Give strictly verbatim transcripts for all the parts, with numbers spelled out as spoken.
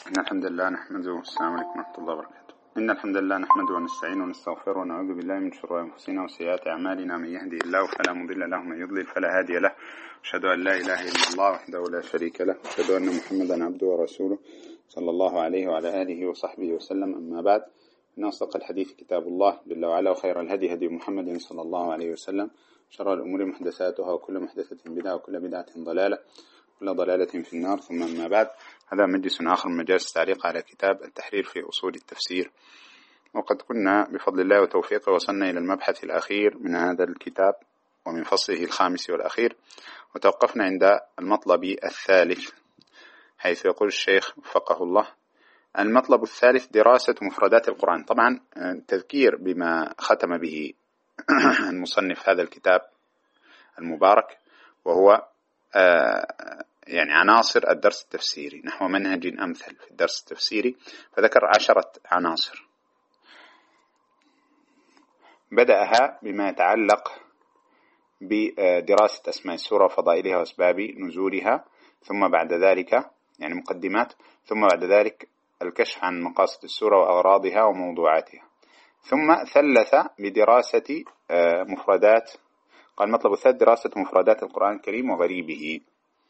إن الحمد لله نحمده. السلام عليكم ورحمة الله وبركاته. إن الحمد لله نحمده ونستعينه ونستغفره ونعوذ بالله من شرور أنفسنا وسيئات أعمالنا. من يهدي الله فلا مضل له ومن يضلل فلا هادي له. أشهد أن لا إله إلا الله وحده لا شريك له، أشهد أن محمدا عبده ورسوله صلى الله عليه وعلى آله وصحبه وسلم. أما بعد، إن أصدق الحديث كتاب الله جل وعلا، وخير الهدي هدي محمد صلى الله عليه وسلم، شر الأمور محدثاتها وكل محدثة بدعة وكل بدعة ضلالة كل ضلالة في النار. ثم أما بعد، هذا مجلس آخر من مجالس التعليق على كتاب التحرير في أصول التفسير. وقد كنا بفضل الله وتوفيقه وصلنا إلى المبحث الأخير من هذا الكتاب ومن فصله الخامس والأخير، وتوقفنا عند المطلب الثالث، حيث يقول الشيخ وفقه الله: المطلب الثالث دراسة مفردات القرآن. طبعا تذكير بما ختم به المصنف هذا الكتاب المبارك، وهو يعني عناصر الدرس التفسيري نحو منهج أمثل في الدرس التفسيري، فذكر عشرة عناصر. بدأها بما يتعلق بدراسة أسماء السورة وفضائلها وأسباب نزولها، ثم بعد ذلك يعني مقدمات، ثم بعد ذلك الكشف عن مقاصد السورة وأغراضها وموضوعاتها، ثم ثلث بدراسة مفردات. قال المطلب الثالث دراسة مفردات القرآن الكريم وغريبه،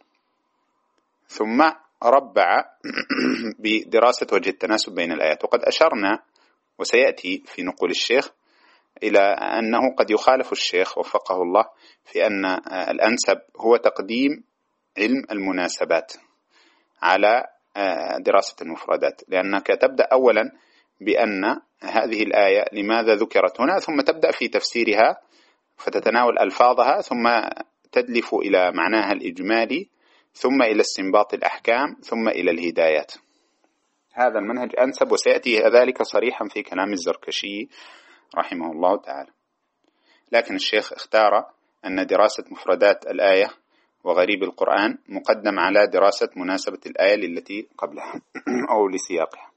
ثم ربع بدراسة وجه التناسب بين الآيات. وقد أشرنا وسيأتي في نقول الشيخ إلى أنه قد يخالف الشيخ وفقه الله في أن الأنسب هو تقديم علم المناسبات على دراسة المفردات، لأنك تبدأ أولا بأن هذه الآية لماذا ذكرت هنا، ثم تبدأ في تفسيرها فتتناول ألفاظها، ثم تدلف إلى معناها الإجمالي، ثم إلى استنباط الأحكام، ثم إلى الهدايات. هذا المنهج أنسب، وسيأتي ذلك صريحا في كلام الزركشي رحمه الله تعالى. لكن الشيخ اختار أن دراسة مفردات الآية وغريب القرآن مقدم على دراسة مناسبة الآية للتي قبلها أو لسياقها.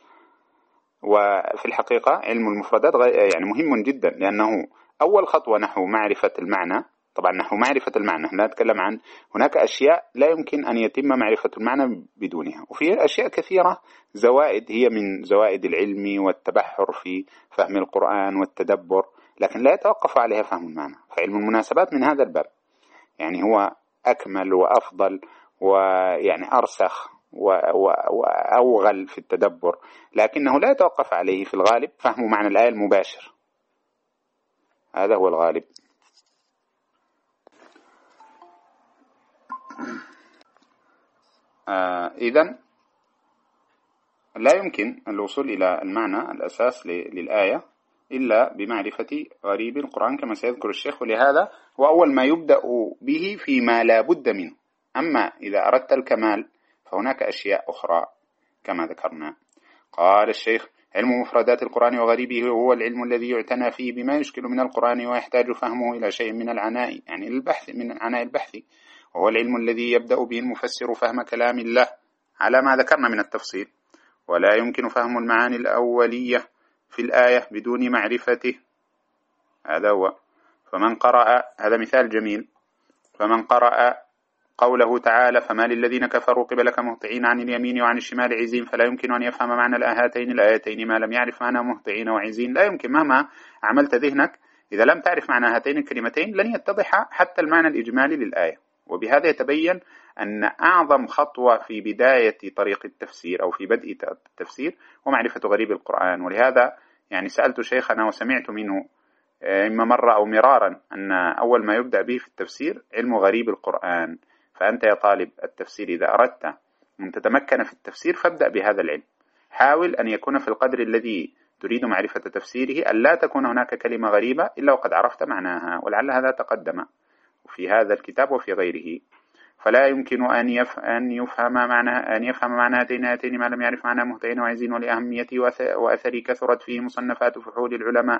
وفي الحقيقة علم المفردات يعني مهم جدا، لأنه أول خطوة نحو معرفة المعنى. طبعا نحو معرفة المعنى لا نتكلم عن هناك أشياء لا يمكن أن يتم معرفة المعنى بدونها، وفي أشياء كثيرة زوائد هي من زوائد العلم والتبحر في فهم القرآن والتدبر، لكن لا يتوقف عليها فهم المعنى. فعلم المناسبات من هذا الباب يعني هو أكمل وأفضل ويعني أرسخ وأوغل في التدبر، لكنه لا يتوقف عليه في الغالب فهم معنى الآية المباشر، هذا هو الغالب. آه إذن لا يمكن الوصول إلى المعنى الأساس للآية إلا بمعرفة غريب القرآن كما سيذكر الشيخ، ولهذا هو أول ما يبدأ به فيما لا بد منه. أما إذا أردت الكمال فهناك أشياء أخرى كما ذكرنا. قال الشيخ: علم مفردات القرآن وغريبه هو العلم الذي يعتنى فيه بما يشكل من القرآن ويحتاج فهمه إلى شيء من العناء، يعني البحث من العناء البحثي، وهو العلم الذي يبدأ به المفسر فهم كلام الله على ما ذكرنا من التفصيل، ولا يمكن فهم المعاني الأولية في الآية بدون معرفته. هذا هو. فمن قرأ، هذا مثال جميل، فمن قرأ قوله تعالى: فما للذين كفروا قبلك مهطعين عن اليمين وعن الشمال عزين، فلا يمكن أن يفهم معنى هاتين الآيتين ما لم يعرف معنى مهطعين وعزين. لا يمكن مهما عملت ذهنك إذا لم تعرف معنى هاتين الكلمتين لن يتضح حتى المعنى الإجمالي للآية. وبهذا يتبين أن أعظم خطوة في بداية طريق التفسير أو في بدء التفسير ومعرفة غريب القرآن. ولهذا يعني سألت شيخنا وسمعت منه إما مرة أو مرارا أن أول ما يبدأ به في التفسير علم غريب القرآن. فأنت يا طالب التفسير إذا أردت أن تتمكن في التفسير فابدأ بهذا العلم. حاول أن يكون في القدر الذي تريد معرفة تفسيره أن لا تكون هناك كلمة غريبة إلا وقد عرفت معناها، ولعل هذا تقدم في هذا الكتاب وفي غيره. فلا يمكن أن أن يفهم معنى أن يفهم معنى هاتين الآيتين ما لم يعرف معنى مهطعين وعزين، ولأهميته وأثره كثرت فيه مصنفات فحول العلماء.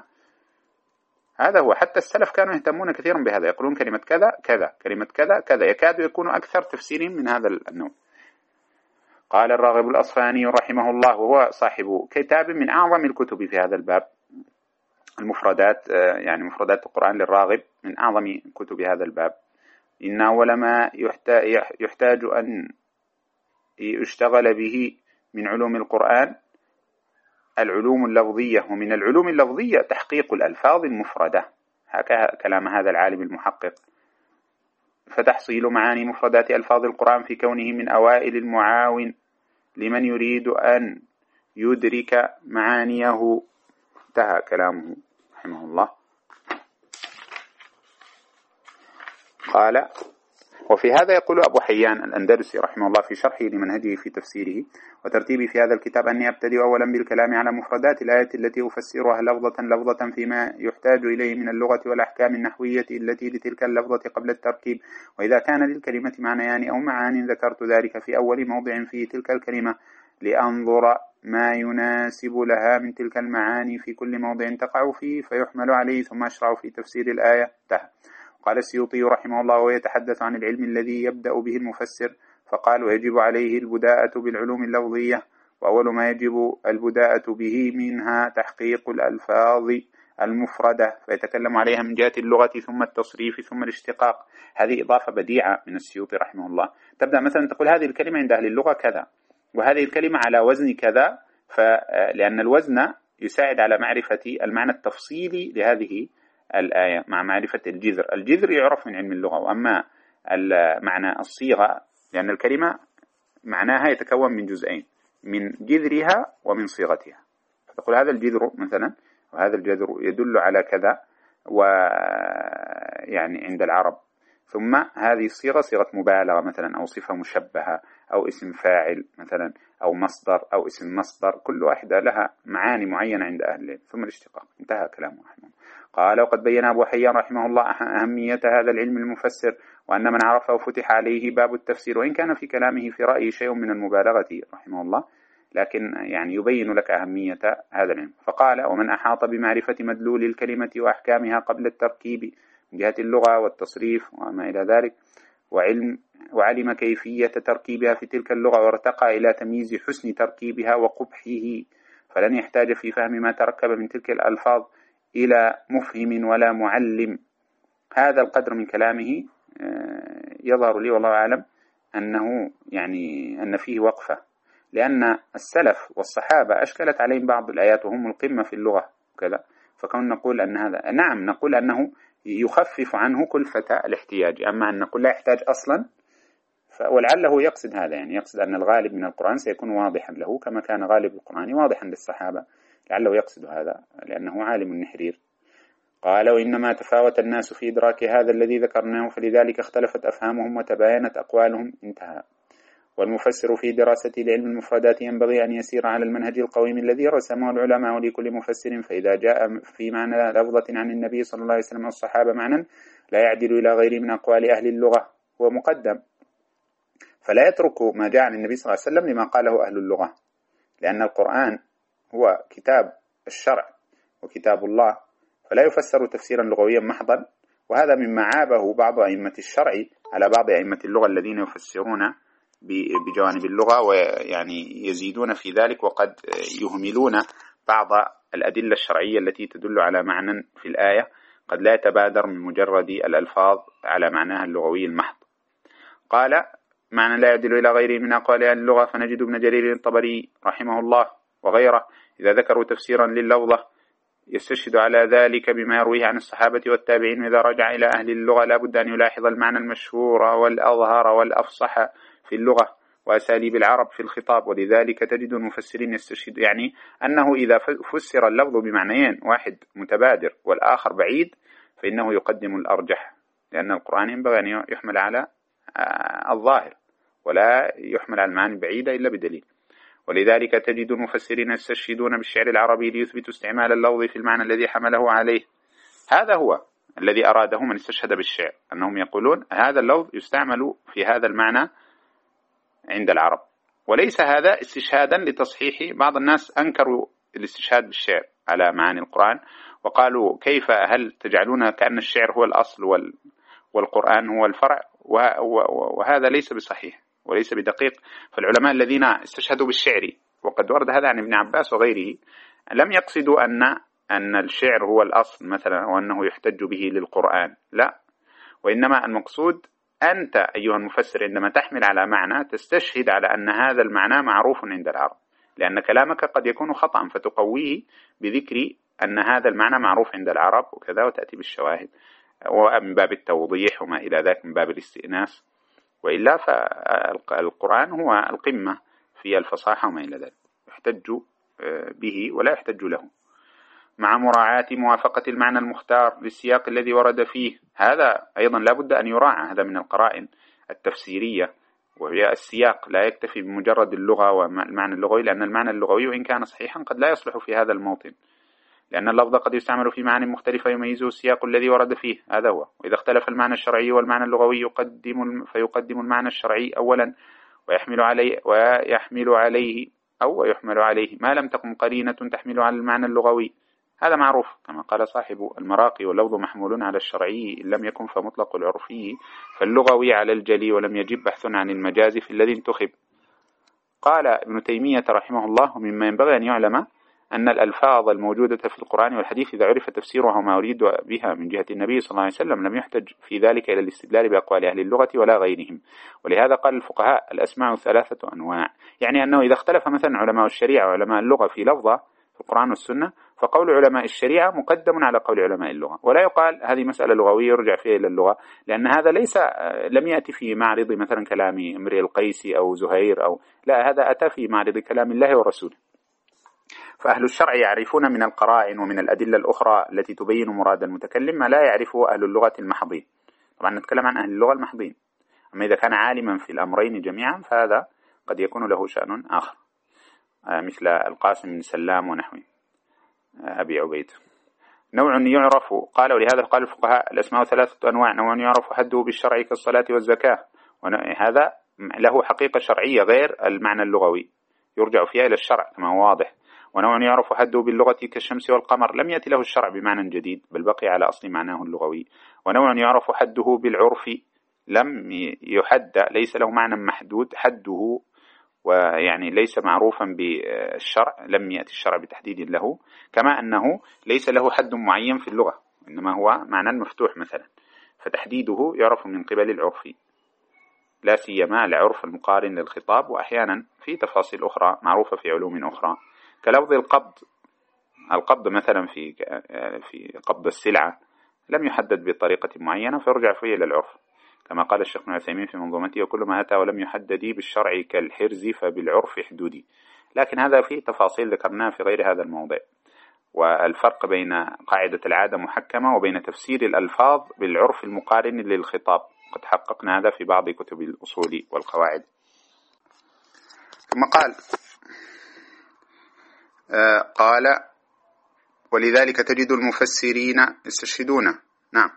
هذا هو. حتى السلف كانوا يهتمون كثيرا بهذا، يقولون كلمة كذا كذا، كلمة كذا كذا، يكاد يكونوا أكثر تفسيرهم من هذا النوع. قال الراغب الأصفهاني رحمه الله، وهو صاحب كتاب من أعظم الكتب في هذا الباب، المفردات، يعني مفردات القرآن للراغب من أعظم كتب هذا الباب: إن أول ما يحتاج أن يشتغل به من علوم القرآن العلوم اللفظية، ومن العلوم اللفظية تحقيق الألفاظ المفردة، هكذا كلام هذا العالم المحقق. فتحصيل معاني مفردات ألفاظ القرآن في كونه من أوائل المعاون لمن يريد أن يدرك معانيه. انتهى كلامه رحمه الله. قال: وفي هذا يقول أبو حيان الأندلسي رحمه الله في شرحه لمنهجه في تفسيره وترتيبي في هذا الكتاب أني أبتدئ أولا بالكلام على مفردات الآية التي أفسرها لفظة لفظة فيما يحتاج إليه من اللغة والأحكام النحوية التي لتلك اللفظة قبل التركيب، وإذا كان للكلمة معنيان أو معان ذكرت ذلك في أول موضع في تلك الكلمة لأنظر ما يناسب لها من تلك المعاني في كل موضع تقع فيه فيحمل عليه، ثم أشرع في تفسير الآية. انتهى. قال السيوطي رحمه الله ويتحدث عن العلم الذي يبدأ به المفسر فقال: ويجب عليه البداءة بالعلوم اللفظية، وأول ما يجب البداءة به منها تحقيق الألفاظ المفردة فيتكلم عليها من جهة اللغة ثم التصريف ثم الاشتقاق. هذه إضافة بديعة من السيوطي رحمه الله. تبدأ مثلا تقول هذه الكلمة عند أهل اللغة كذا، وهذه الكلمة على وزن كذا، فلأن الوزن يساعد على معرفة المعنى التفصيلي لهذه الآية مع معرفة الجذر. الجذر يعرف من علم اللغة، وأما معنى الصيغة لأن الكلمة معناها يتكون من جزئين، من جذرها ومن صيغتها. فتقول هذا الجذر مثلا، وهذا الجذر يدل على كذا، ويعني عند العرب. ثم هذه الصيغة صيغة مبالغة مثلا، أو صفة مشبهة، أو اسم فاعل مثلا، أو مصدر، أو اسم مصدر، كل واحدة لها معاني معينة عند أهل العلم. ثم الاشتقاق. انتهى كلامه رحمه. قال: وقد بين أبو حيان رحمه الله أهمية هذا العلم المفسر، وأن من عرفه فتح عليه باب التفسير، وإن كان في كلامه في رأيه شيء من المبالغة رحمه الله، لكن يعني يبين لك أهمية هذا العلم. فقال: ومن أحاط بمعرفة مدلول الكلمة وأحكامها قبل التركيب من جهة اللغة والتصريف وما إلى ذلك، وعلم وعلم كيفية تركيبها في تلك اللغة، وارتقى إلى تمييز حسن تركيبها وقبحه، فلن يحتاج في فهم ما تركب من تلك الألفاظ إلى مفهم ولا معلم. هذا القدر من كلامه يظهر لي والله أعلم أنه يعني أن فيه وقفة، لأن السلف والصحابة أشكلت عليهم بعض الآيات وهم القمة في اللغة وكذا، فكون نقول أن هذا، نعم نقول أنه يخفف عنه كلفة الاحتياج، أما أن نقول لا يحتاج أصلا، ولعله يقصد هذا، يعني يقصد أن الغالب من القرآن سيكون واضحا له كما كان غالب القرآن واضحا للصحابة، لعله يقصد هذا لأنه عالم النحرير. قال: وإنما تفاوت الناس في إدراك هذا الذي ذكرناه، فلذلك اختلفت أفهامهم وتباينت أقوالهم. انتهى. والمفسر في دراسة لعلم المفردات ينبغي أن يسير على المنهج القويم الذي رسمه العلماء لكل مفسر، فإذا جاء في معنى لفظة عن النبي صلى الله عليه وسلم والصحابة معنى لا يعدل إلى غير من أقوال أهل اللغة هو مقدم، فلا يترك ما جاء عن النبي صلى الله عليه وسلم لما قاله أهل اللغة، لأن القرآن هو كتاب الشرع وكتاب الله، فلا يفسر تفسيرا لغويا محضا. وهذا مما عابه بعض أئمة الشرع على بعض أئمة اللغة الذين يفسرون بجوانب اللغة ويعني يزيدون في ذلك، وقد يهملون بعض الأدلة الشرعية التي تدل على معنى في الآية قد لا يتبادر من مجرد الألفاظ على معناها اللغوي المحض. قال: معنى لا يعدل إلى غيره من أقوال أهل اللغة، فنجد ابن جرير الطبري رحمه الله وغيره إذا ذكروا تفسيرا لللفظة يستشهد على ذلك بما يرويه عن الصحابة والتابعين، وإذا رجع إلى أهل اللغة لا بد أن يلاحظ المعنى المشهور والأظهر والأفصح في اللغة وأساليب العرب في الخطاب، ولذلك تجد المفسرين يستشهد يعني أنه إذا فسر اللفظ بمعنيين، واحد متبادر والآخر بعيد، فإنه يقدم الأرجح، لأن القرآن ينبغي أن يحمل على الظاهر ولا يحمل على المعاني البعيدة إلا بدليل. ولذلك تجد المفسرين يستشهدون بالشعر العربي ليثبتوا استعمال اللفظ في المعنى الذي حمله عليه. هذا هو الذي أراده من استشهد بالشعر، أنهم يقولون هذا اللفظ يستعمل في هذا المعنى عند العرب، وليس هذا استشهادا لتصحيح. بعض الناس أنكروا الاستشهاد بالشعر على معاني القرآن وقالوا كيف، هل تجعلون كأن الشعر هو الأصل والقرآن هو الفرع، وهذا ليس بصحيح وليس بدقيق. فالعلماء الذين استشهدوا بالشعر، وقد ورد هذا عن ابن عباس وغيره، لم يقصدوا أن أن الشعر هو الأصل مثلا وأنه يحتج به للقرآن، لا، وإنما المقصود أنت أيها المفسر عندما تحمل على معنى تستشهد على أن هذا المعنى معروف عند العرب، لأن كلامك قد يكون خطأ فتقويه بذكر أن هذا المعنى معروف عند العرب وكذا، وتأتي بالشواهد ومن باب التوضيح وما إلى ذلك من باب الاستئناس. وإلا فالقرآن هو القمة في الفصاحة وما إلى ذلك، يحتج به ولا يحتج له، مع مراعاة موافقة المعنى المختار للسياق الذي ورد فيه. هذا أيضا لا بد أن يراعى، هذا من القرائن التفسيرية، وهي السياق لا يكتفي بمجرد اللغة والمعنى اللغوي، لأن المعنى اللغوي وإن كان صحيحا قد لا يصلح في هذا الموطن، لأن اللفظ قد يستعمل في معاني مختلفة يميزه السياق الذي ورد فيه، هذا هو. وإذا اختلف المعنى الشرعي والمعنى اللغوي يقدم فيقدم المعنى الشرعي أولا ويحمل عليه ويحمل عليه أو يحمل عليه ما لم تقم قرينة تحمل على المعنى اللغوي. هذا معروف كما قال صاحب المراقي: واللفظ محمول على الشرعي إن لم يكن فمطلق العرفي، فاللغوي على الجلي ولم يجب بحث عن المجاز في الذي انتخب. قال ابن تيمية رحمه الله: ومما ينبغي أن يعلم أن الألفاظ الموجودة في القرآن والحديث إذا عرف تفسيرها وما أريد بها من جهة النبي صلى الله عليه وسلم لم يحتج في ذلك إلى الاستدلال بأقوال أهل اللغة ولا غيرهم. ولهذا قال الفقهاء: الأسماع ثلاثة أنواع، يعني أنه إذا اختلف مثلا علماء الشريعة وعلماء اللغة في لفظة في القرآن والسنة، فقول علماء الشريعة مقدم على قول علماء اللغة، ولا يقال هذه مسألة لغوية يرجع فيها إلى اللغة، لأن هذا ليس لم يأتي في معرض مثلا كلام امرئ القيسي أو زهير أو لا، هذا أتى في معرض كلام الله ورسوله. فأهل الشرع يعرفون من القرائن ومن الأدلة الأخرى التي تبين مراد المتكلم ما لا يعرفه أهل اللغة المحضين. طبعا نتكلم عن أهل اللغة المحضين، أما إذا كان عالما في الأمرين جميعا فهذا قد يكون له شأن آخر، مثل القاسم بن سلام ونحوه أبي عبيد. نوع يعرف، قال ولهذا قال الفقهاء: الأسماء ثلاثة أنواع، نوع يعرف حده بالشرع كالصلاة والزكاة، وهذا له حقيقة شرعية غير المعنى اللغوي يرجع فيها إلى الشرع كما هو واضح. ونوع يعرف حده باللغة كالشمس والقمر، لم يأتي له الشرع بمعنى جديد بل بقي على أصل معناه اللغوي. ونوع يعرف حده بالعرف، لم يحد، ليس له معنى محدود حده، ويعني ليس معروفا بالشرع، لم يأتي الشرع بتحديد له، كما أنه ليس له حد معين في اللغة، إنما هو معنى مفتوح مثلا، فتحديده يعرف من قبل العرف، لا سيما العرف المقارن للخطاب، وأحيانا في تفاصيل أخرى معروفة في علوم أخرى كلفظ القبض. القبض مثلا في في قبض السلعة لم يحدد بطريقة معينة فيرجع فيه إلى العرف، كما قال الشيخ ابن عثيمين في منظومته: وكل ما أتى ولم يحدد بالشرع كالحرز فبالعرف حدودي. لكن هذا فيه تفاصيل ذكرناها في غير هذا الموضع، والفرق بين قاعدة العادة محكمة وبين تفسير الألفاظ بالعرف المقارن للخطاب، قد حققنا هذا في بعض كتب الأصول والقواعد. ثم قال آه قال: ولذلك تجد المفسرين يستشهدون. نعم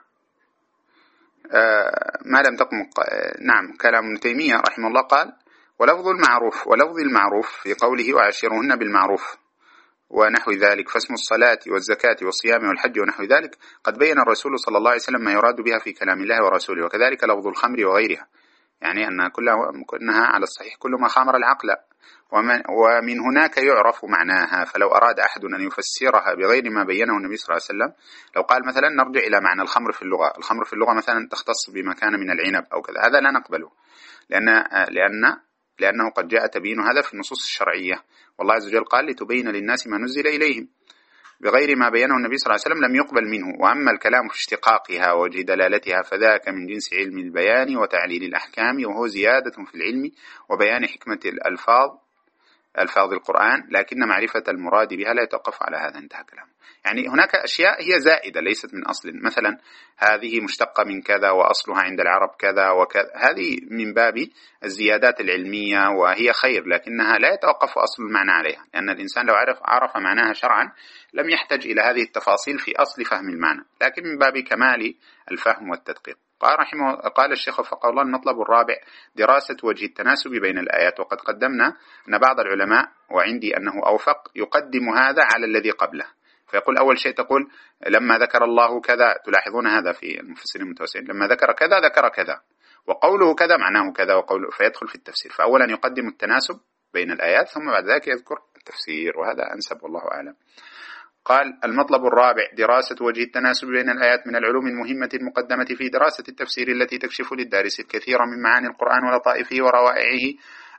آه ما لم تقم آه نعم كلام ابن تيمية رحمه الله قال: ولفظ المعروف ولفظ المعروف في قوله وعاشرهن بالمعروف ونحو ذلك، فاسم الصلاة والزكاة والصيام والحج ونحو ذلك قد بين الرسول صلى الله عليه وسلم ما يراد بها في كلام الله ورسوله، وكذلك لفظ الخمر وغيرها، يعني أن كلها على الصحيح كل ما خامر العقل، ومن, ومن هناك يعرف معناها. فلو أراد أحد أن يفسرها بغير ما بينه النبي صلى الله عليه وسلم، لو قال مثلا نرجع إلى معنى الخمر في اللغة، الخمر في اللغة مثلا تختص بما كان من العنب أو كذا، هذا لا نقبله، لأن لأن لأنه قد جاء تبيين هذا في النصوص الشرعية، والله عز وجل قال: لتبين للناس ما نزل إليهم. بغير ما بينه النبي صلى الله عليه وسلم لم يقبل منه. وأما الكلام في اشتقاقها ووجه دلالتها فذاك من جنس علم البيان وتعليل الأحكام، وهو زيادة في العلم وبيان حكمة الألفاظ ألفاظ القرآن، لكن معرفة المراد بها لا يتوقف على هذا. انتهى كلامه. يعني هناك أشياء هي زائدة ليست من أصل، مثلا هذه مشتقة من كذا وأصلها عند العرب كذا وكذا، هذه من باب الزيادات العلمية وهي خير، لكنها لا يتوقف أصل المعنى عليها، لأن الإنسان لو عرف عرف معناها شرعا لم يحتاج إلى هذه التفاصيل في أصل فهم المعنى، لكن من باب كمال الفهم والتدقيق. قال رحمه قال الشيخ وفقه الله: المطلب الرابع دراسة وجه التناسب بين الآيات. وقد قدمنا أن بعض العلماء، وعندي أنه أوفق، يقدم هذا على الذي قبله، فيقول أول شيء تقول لما ذكر الله كذا، تلاحظون هذا في المفسرين المتوسعين، لما ذكر كذا ذكر كذا، وقوله كذا معناه كذا، وقوله، فيدخل في التفسير. فأولا يقدم التناسب بين الآيات ثم بعد ذلك يذكر التفسير، وهذا أنسب والله أعلم. قال: المطلب الرابع دراسة وجه التناسب بين الآيات من العلوم المهمة المقدمة في دراسة التفسير التي تكشف للدارس الكثير من معاني القرآن ولطائفه وروائعه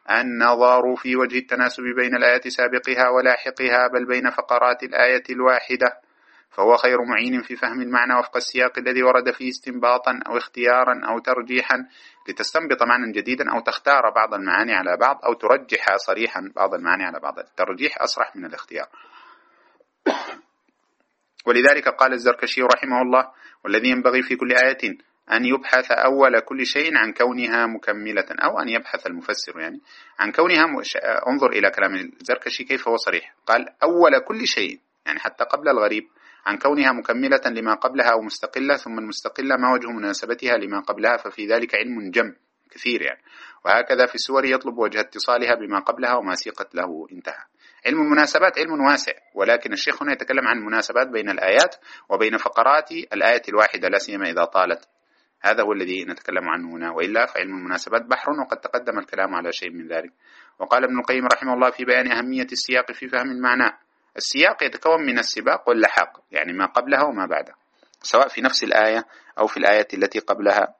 النظر في وجه التناسب بين الآية سابقها ولاحقها بل بين فقرات الآية الواحدة، فهو خير معين في فهم المعنى وفق السياق الذي ورد فيه استنباطا أو اختيارا أو ترجيحا، لتستنبط معنى جديدا أو تختار بعض المعاني على بعض أو ترجح صريحا بعض المعاني على بعض. الترجيح أصرح من الاختيار. ولذلك قال الزركشي رحمه الله: والذي ينبغي في كل آية أن يبحث أول كل شيء عن كونها مكملة، أو أن يبحث المفسر يعني عن كونها مش... انظر إلى كلام الزركشي كيف هو صريح، قال أول كل شيء، يعني حتى قبل الغريب، عن كونها مكملة لما قبلها أو مستقلة، ثم المستقلة ما وجه مناسبتها لما قبلها، ففي ذلك علم جم كثير يعني. وهكذا في السور يطلب وجه اتصالها بما قبلها وما سيقت له، انتهى. علم المناسبات علم واسع، ولكن الشيخ هنا يتكلم عن مناسبات بين الآيات وبين فقرات الآية الواحدة، لا سيما إذا طالت. هذا هو الذي نتكلم عنه هنا، وإلا فعلم المناسبات بحر، وقد تقدم الكلام على شيء من ذلك. وقال ابن القيم رحمه الله في بيان أهمية السياق في فهم المعنى: السياق يتكون من السباق واللحاق، يعني ما قبلها وما بعدها، سواء في نفس الآية أو في الآية التي قبلها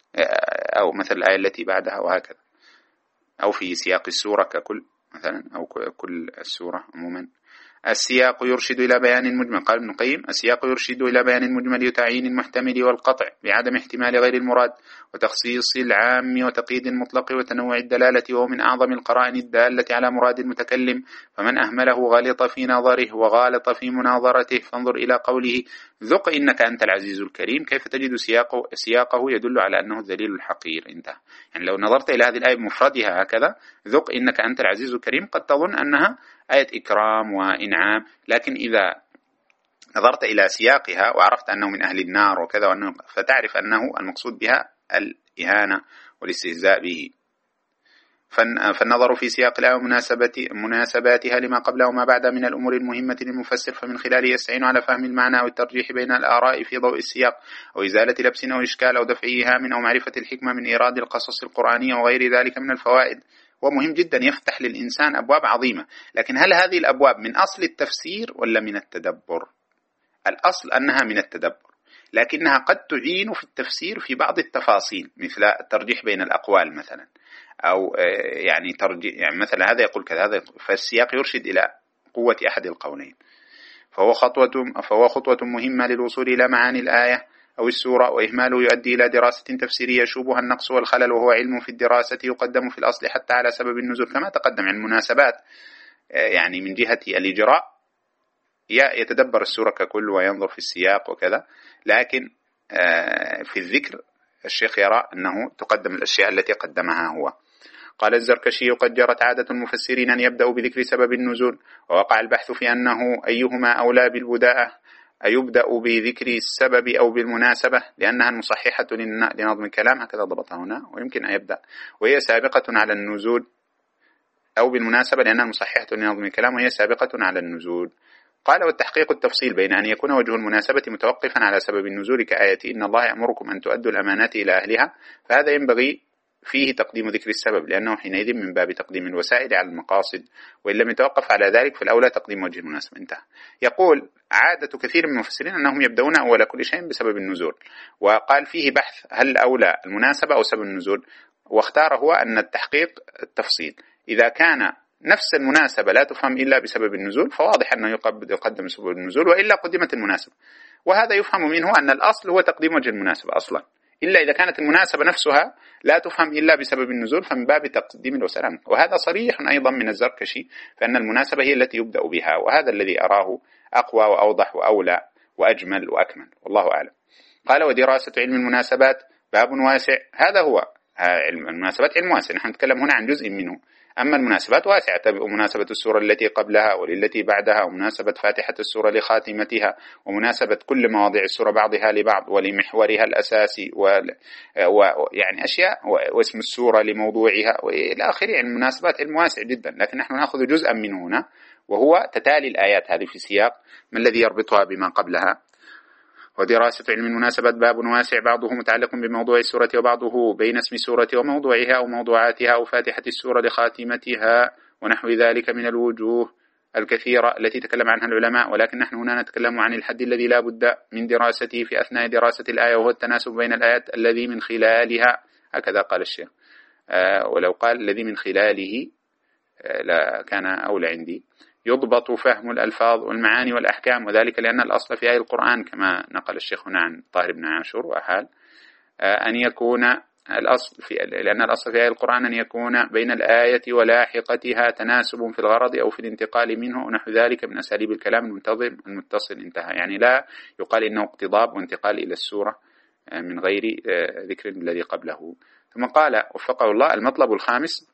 أو مثل الآية التي بعدها، وهكذا، أو في سياق السورة ككل مثلا، أو كل السورة عموما. السياق يرشد إلى بيان المجمل، قال ابن القيم: السياق يرشد إلى بيان المجمل وتعيين المحتمل والقطع بعدم احتمال غير المراد، وتخصيص العام وتقييد المطلق وتنوع الدلالة، وهو من أعظم القرائن الدالة على مراد المتكلم، فمن أهمله غلط في نظره وغالط في مناظرته. فانظر إلى قوله: ذق إنك أنت العزيز الكريم، كيف تجد سياقه, سياقه يدل على أنه الذليل الحقير، انتهى. يعني لو نظرت إلى هذه الآية بمفردها هكذا، ذق إنك أنت العزيز الكريم، قد تظن أنها آية إكرام وإنعام، لكن إذا نظرت إلى سياقها وعرفت أنه من أهل النار وكذا وأنه، فتعرف أنه المقصود بها الإهانة والاستهزاء به. فالنظر في سياق الآية ومناسباتها لما قبلها وما بعدها من الأمور المهمة للمفسر، فمن خلاله يستعين على فهم المعنى والترجيح بين الآراء في ضوء السياق، أو إزالة لبس أو إشكال أو دفع إيهام، أو معرفة الحكمة من إيراد القصص القرآنية وغير ذلك من الفوائد. ومهم جدا، يفتح للإنسان أبواب عظيمة. لكن هل هذه الأبواب من أصل التفسير ولا من التدبر؟ الأصل أنها من التدبر، لكنها قد تعين في التفسير في بعض التفاصيل، مثل الترجيح بين الأقوال مثلا، أو يعني ترجيح، يعني مثلا هذا يقول كذا، هذا يقول، فالسياق يرشد إلى قوة أحد القولين. فهو خطوة فهو خطوة مهمة للوصول إلى معاني الآية أو السورة، وإهماله يؤدي إلى دراسة تفسيرية يشوبها النقص والخلل، وهو علم في الدراسة يقدم في الأصل حتى على سبب النزول، كما تقدم عن المناسبات. يعني من جهة الإجراء يتدبر السورة ككل وينظر في السياق وكذا، لكن في الذكر الشيخ يرى أنه تقدم الأشياء التي قدمها هو. قال الزركشي: قد جرت عادة المفسرين أن يبدأوا بذكر سبب النزول، ووقع البحث في أنه أيهما أولى بالبداءة، أيبدأ بذكر السبب أو بالمناسبة، لأنها المصححة لنظم الكلام، هكذا ضبطها هنا، ويمكن أن يبدأ وهي سابقة على النزول، أو بالمناسبة لأنها المصححة لنظم الكلام وهي سابقة على النزول. قال: والتحقيق التفصيل بين أن يكون وجه المناسبة متوقفا على سبب النزول كآية إن الله يأمركم أن تؤدوا الأمانات إلى أهلها، فهذا ينبغي فيه تقديم ذكر السبب، لأنه حينئذ من باب تقديم الوسائل على المقاصد، وإن لم يتوقف على ذلك فالأولى تقديم وجه المناسبة، انتهى. يقول: عادة كثير من المفسرين أنهم يبدأون أول كل شيء بسبب النزول، وقال فيه بحث هل الأولى المناسبة أو سبب النزول، واختار هو أن التحقيق التفصيل. إذا كان نفس المناسبة لا تفهم إلا بسبب النزول، فواضح أنه يقدم سبب النزول، وإلا قدمت المناسبة. وهذا يفهم منه أن الأصل هو تقديم وجه المناسبة أصلا، إلا إذا كانت المناسبة نفسها لا تفهم إلا بسبب النزول، فمن باب تقديم الوسائل. وهذا صريح أيضا من الزركشي، فإن المناسبة هي التي يبدأ بها، وهذا الذي أراه أقوى وأوضح وأولى وأجمل وأكمل، والله أعلم. قال: ودراسة علم المناسبات باب واسع. هذا هو علم المناسبات، علم واسع، نحن نتكلم هنا عن جزء منه. أما المناسبات واسعة، مناسبة السورة التي قبلها وللتي بعدها، ومناسبة فاتحة السورة لخاتمتها، ومناسبة كل مواضيع السورة بعضها لبعض ولمحورها الأساسي، ويعني أشياء، واسم السورة لموضوعها وإلى آخره. يعني المناسبات علم واسع جدا، لكن نحن نأخذ جزءا منه هنا، وهو تتالي الآيات هذه في سياق ما الذي يربطها بما قبلها. ودراسة علم المناسبات باب واسع، بعضه متعلق بموضوع السورة، وبعضه بين اسم السورة وموضوعها أو موضوعاتها أو فاتحة السورة لخاتمتها، ونحو ذلك من الوجوه الكثيرة التي تكلم عنها العلماء. ولكن نحن هنا نتكلم عن الحد الذي لا بد من دراسته في أثناء دراسة الآية، وهو التناسب بين الآيات الذي من خلالها، هكذا قال الشيخ، ولو قال الذي من خلاله لا كان أولى عندي. يضبط فهم الألفاظ والمعاني والأحكام، وذلك لأن الأصل في آية القرآن كما نقل الشيخ هنا عن طاهر بن عاشور وحال أن يكون الأصل في لأن الأصل في آية القرآن أن يكون بين الآية ولاحقتها تناسب في الغرض أو في الانتقال منه ونحو ذلك من أساليب الكلام المنتظم المتصل. انتهى. يعني لا يقال إنه اقتضاب وانتقال إلى السورة من غير ذكر الذي قبله. ثم قال وفقه الله: المطلب الخامس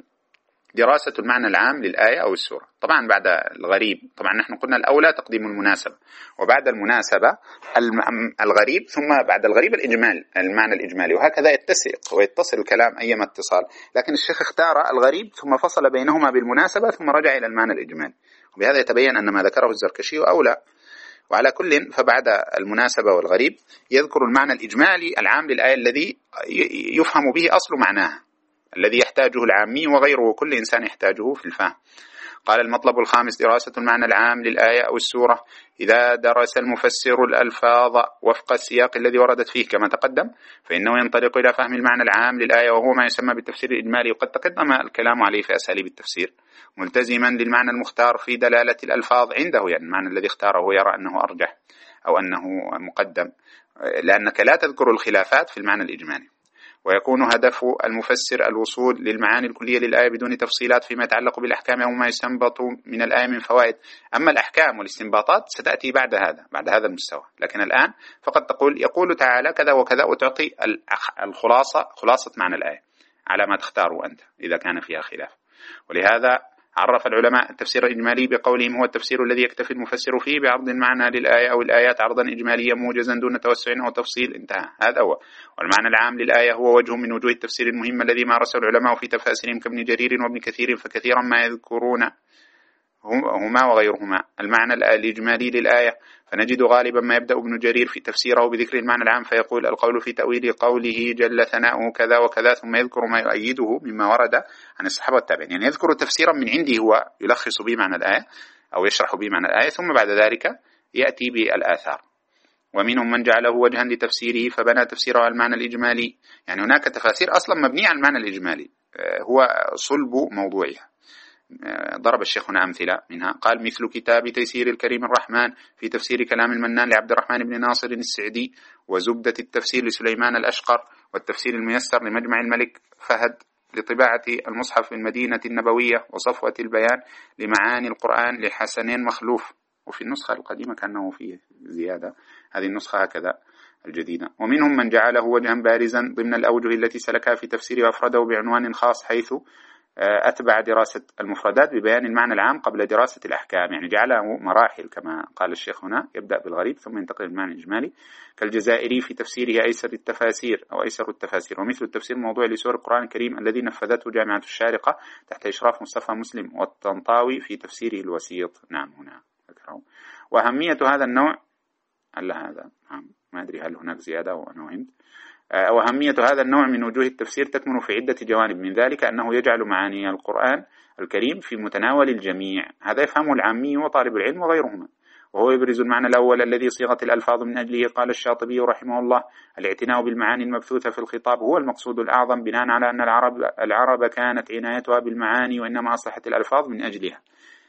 دراسة المعنى العام للآية أو السورة. طبعا بعد الغريب، طبعا نحن قلنا الأولى تقديم المناسبة، وبعد المناسبة الغريب، ثم بعد الغريب الإجمال، المعنى الإجمالي، وهكذا يتسق ويتصل الكلام أيما اتصال. لكن الشيخ اختار الغريب ثم فصل بينهما بالمناسبة ثم رجع إلى المعنى الإجمالي، وبهذا يتبين أن ما ذكره الزركشي أولى. وعلى كل فبعد المناسبة والغريب يذكر المعنى الإجمالي العام للآية الذي يفهم به أصل معناها، الذي يحتاجه العامي وغيره، كل إنسان يحتاجه في الفهم. قال: المطلب الخامس دراسة المعنى العام للآية أو السورة. إذا درس المفسر الألفاظ وفق السياق الذي وردت فيه كما تقدم فإنه ينطلق إلى فهم المعنى العام للآية، وهو ما يسمى بالتفسير الإجمالي، وقد تقدم الكلام عليه في أساليب التفسير، ملتزما للمعنى المختار في دلالة الألفاظ عنده، يعني المعنى الذي اختاره يرى أنه أرجح أو أنه مقدم، لأنك لا تذكر الخلافات في المعنى الإجمالي. ويكون هدف المفسر الوصول للمعاني الكلية للآية بدون تفصيلات فيما يتعلق بالأحكام أو ما يستنبط من الآية من فوائد. أما الأحكام والاستنباطات ستأتي بعد هذا، بعد هذا المستوى، لكن الآن فقد تقول يقول تعالى كذا وكذا، وتعطي الخلاصة، خلاصة معنى الآية على ما تختاره أنت إذا كان فيها خلاف. ولهذا عرف العلماء التفسير الإجمالي بقولهم هو التفسير الذي يكتفي المفسر فيه بعرض المعنى للآية أو الآيات عرضا إجماليا موجزا دون توسع أو تفصيل. انتهى. هذا هو. والمعنى العام للآية هو وجه من وجوه التفسير المهم الذي مارسه العلماء في تفاسيرهم كابن جرير وابن كثير، فكثيرا ما يذكرون هما وغيرهما المعنى الإجمالي للآية، فنجد غالبا ما يبدأ ابن جرير في تفسيره بذكر المعنى العام فيقول: القول في تأويل قوله جل ثناؤه كذا وكذا، ثم يذكر ما يؤيده مما ورد عن الصحابة والتابعين، يعني يذكر تفسيرا من عنده هو يلخص به معنى الآية أو يشرح به معنى الآية، ثم بعد ذلك يأتي بالآثار. ومنهم من جعله وجها لتفسيره فبنى تفسيره على المعنى الإجمالي، يعني هناك تفاسير أصلا مبنية على المعنى الإجمالي هو صلب موضوعها. ضرب الشيخ هنا أمثلة منها، قال: مثل كتاب تيسير الكريم الرحمن في تفسير كلام المنان لعبد الرحمن بن ناصر السعدي، وزبدة التفسير لسليمان الأشقر، والتفسير الميسر لمجمع الملك فهد لطباعة المصحف المدينة النبوية، وصفوة البيان لمعاني القرآن لحسنين مخلوف. وفي النسخة القديمة كأنه فيه زيادة، هذه النسخة هكذا الجديدة. ومنهم من جعله وجها بارزا ضمن الأوجه التي سلكها في تفسيره وأفرده بعنوان خاص، حيث أتبع دراسة المفردات ببيان المعنى العام قبل دراسة الأحكام، يعني جعله مراحل كما قال الشيخ هنا، يبدأ بالغريب ثم ينتقل للمعنى الإجمالي، كالجزائري في تفسيره أيسر التفاسير أو أيسر التفاسير. ومثل التفسير الموضوعي لسور القرآن الكريم الذي نفذته جامعة الشارقة تحت إشراف مصطفى مسلم والطنطاوي في تفسيره الوسيط. نعم هنا ذكره. وأهمية هذا النوع ألا هذا ما أدري هل هناك زيادة وأنا وهمت. وأهمية هذا النوع من وجوه التفسير تكمن في عدة جوانب، من ذلك أنه يجعل معاني القرآن الكريم في متناول الجميع، هذا يفهمه العامي وطالب العلم وغيرهما. وهو يبرز المعنى الأول الذي صيغت الألفاظ من أجله. قال الشاطبي رحمه الله: الاعتناء بالمعاني المبثوثة في الخطاب هو المقصود الأعظم، بناء على أن العرب, العرب كانت عنايتها بالمعاني وإنما أصلحت الألفاظ من أجلها،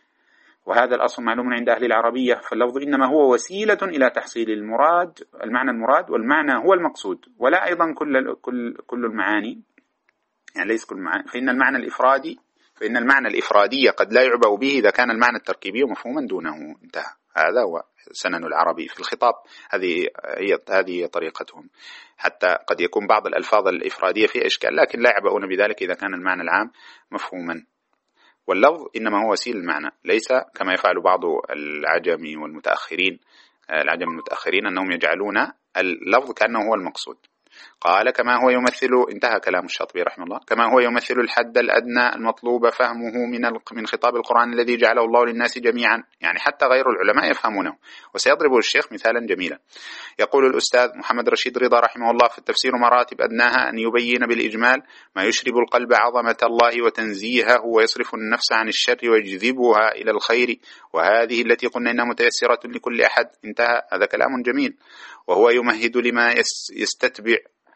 وهذا الأصل معلوم عند أهل العربية. فاللفظ إنما هو وسيلة إلى تحصيل المراد، المعنى المراد، والمعنى هو المقصود، ولا أيضا كل كل كل المعاني، يعني ليس كل المعاني. فإن المعنى الإفرادي فإن المعنى الإفرادي قد لا يعبأ به إذا كان المعنى التركيبي مفهوما دونه. انتهى. هذا هو سنن العربي في الخطاب، هذه هي هذه طريقتهم. حتى قد يكون بعض الألفاظ الإفرادية فيها إشكال، لكن لا يعبؤون بذلك إذا كان المعنى العام مفهوما. واللفظ إنما هو وسيل المعنى، ليس كما يفعل بعض العجم والمتأخرين العجم المتأخرين أنهم يجعلون اللفظ كأنه هو المقصود. قال: كما هو يمثل، انتهى كلام الشاطبي رحمه الله، كما هو يمثل الحد الأدنى المطلوب فهمه من من خطاب القرآن الذي جعله الله للناس جميعا، يعني حتى غير العلماء يفهمونه. وسيضرب الشيخ مثالا جميلا. يقول الأستاذ محمد رشيد رضا رحمه الله: في التفسير مراتب أدناها أن يبين بالإجمال ما يشرب القلب عظمة الله وتنزيهه ويصرف النفس عن الشر ويجذبها إلى الخير، وهذه التي قلنا إنها متيسرة لكل أحد. انتهى. هذا كلام جميل. وهو يمهد لما يستتبع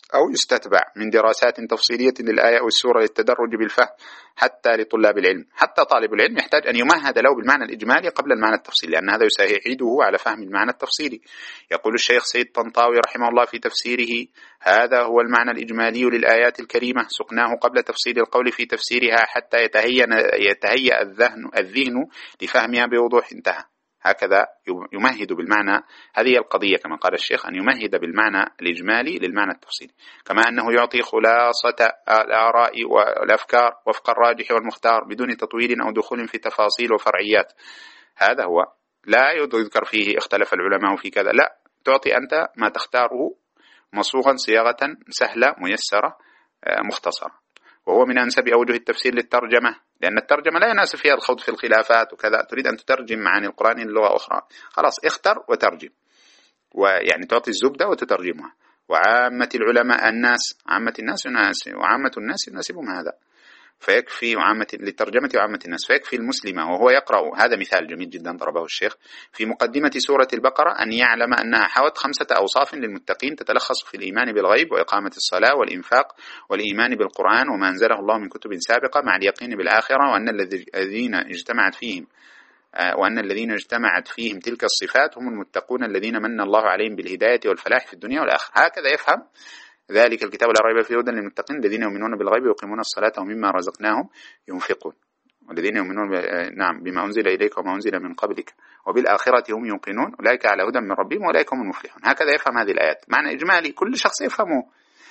أو يستتبع من دراسات تفصيلية للآية أو السورة للتدرج بالفهم حتى لطلاب العلم. حتى طالب العلم يحتاج أن يمهد له بالمعنى الإجمالي قبل المعنى التفصيلي، لأن هذا يساعده على فهم المعنى التفصيلي. يقول الشيخ سيد طنطاوي رحمه الله في تفسيره: هذا هو المعنى الإجمالي للآيات الكريمة، سقناه قبل تفصيل القول في تفسيرها حتى يتهيأ يتهيأ الذهن الذهن لفهمها بوضوح. انتهى. هكذا يمهد بالمعنى. هذه القضية كما قال الشيخ، أن يمهد بالمعنى الإجمالي للمعنى التفصيلي، كما أنه يعطي خلاصة الآراء والأفكار وفق الراجح والمختار بدون تطويل أو دخول في تفاصيل وفرعيات. هذا هو، لا يذكر فيه اختلف العلماء في كذا، لا، تعطي أنت ما تختاره مصوغا صياغة سهلة ميسرة مختصرة. وهو من أنسب أوجه التفسير للترجمة، لأن الترجمة لا يناسب فيها الخوض في الخلافات وكذا. تريد أن تترجم معاني القرآن للغة أخرى، خلاص اختر وترجم، ويعني تعطي الزبدة وتترجمها. وعامة العلماء الناس، عامة الناس يناسب وعامة الناس يناسبهم هذا، فيكفي وعامة للترجمة وعامة الناس، فيكفي المسلمة وهو يقرأ. هذا مثال جميل جدا ضربه الشيخ في مقدمة سورة البقرة، أن يعلم أنها حوت خمسة أوصاف للمتقين تتلخص في الإيمان بالغيب وإقامة الصلاة والإنفاق والإيمان بالقرآن وما أنزله الله من كتب سابقة مع اليقين بالآخرة، وأن الذين اجتمعت فيهم وأن الذين اجتمعت فيهم تلك الصفات هم المتقون الذين من الله عليهم بالهداية والفلاح في الدنيا والآخرة. هكذا يفهم ذلك الكتاب لا ريب فيه هدى للمتقين الذين يؤمنون بالغيب ويقيمون الصلاة ومما رزقناهم ينفقون، والذين يؤمنون نعم بما أنزل إليك وما أنزل من قبلك وبالآخرة هم يوقنون أولئك على هدى من ربهم وأولئك هم المفلحون. هكذا يفهم هذه الآيات معنى إجمالي كل شخص يفهمه.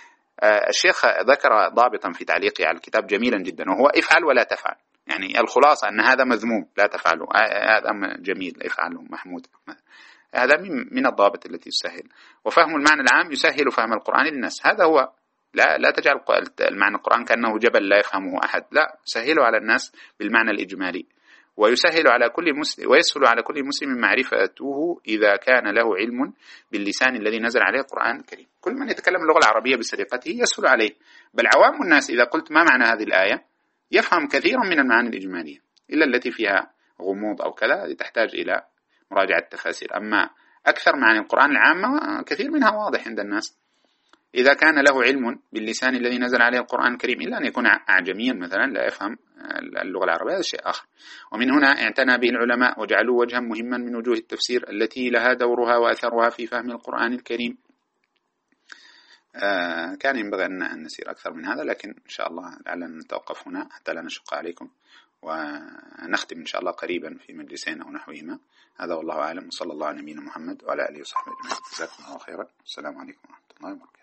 الشيخ ذكر ضابطا في تعليقه على الكتاب جميلا جدا، وهو افعل ولا تفعل. يعني الخلاصة أن هذا مذموم لا تفعله، هذا جميل افعله محمود. هذا من الضابط التي تسهل. وفهم المعنى العام يسهل فهم القرآن للناس. هذا هو، لا لا تجعل المعنى القرآن كأنه جبل لا يفهمه أحد، لا، سهله على الناس بالمعنى الإجمالي. ويسهل على كل مسلم ويسهل على كل مسلم معرفته إذا كان له علم باللسان الذي نزل عليه القرآن الكريم. كل من يتكلم اللغة العربية بسرقته يسهل عليه. بل عوام الناس إذا قلت ما معنى هذه الآية يفهم كثيرا من المعاني الإجمالية، إلا التي فيها غموض أو كذا تحتاج إلى مراجعة التفاسير. أما أكثر معاني القرآن العامة كثير منها واضح عند الناس. إذا كان له علم باللسان الذي نزل عليه القرآن الكريم، إلا أن يكون أعجميا مثلا لا يفهم اللغة العربية، هذا شيء آخر. ومن هنا اعتنى به العلماء وجعلوه وجها مهما من وجوه التفسير التي لها دورها وأثرها في فهم القرآن الكريم. آه كان ينبغي أن نسير أكثر من هذا، لكن إن شاء الله لعلنا نتوقف هنا حتى لا نشق عليكم، ونختم إن شاء الله قريبا في مجلسين أو نحوهما. هذا والله أعلم، وصلى الله على نبينا محمد وعلى آله وصحبه أجمعين. جزاكم الله خيرا. السلام عليكم ورحمة الله وبركاته.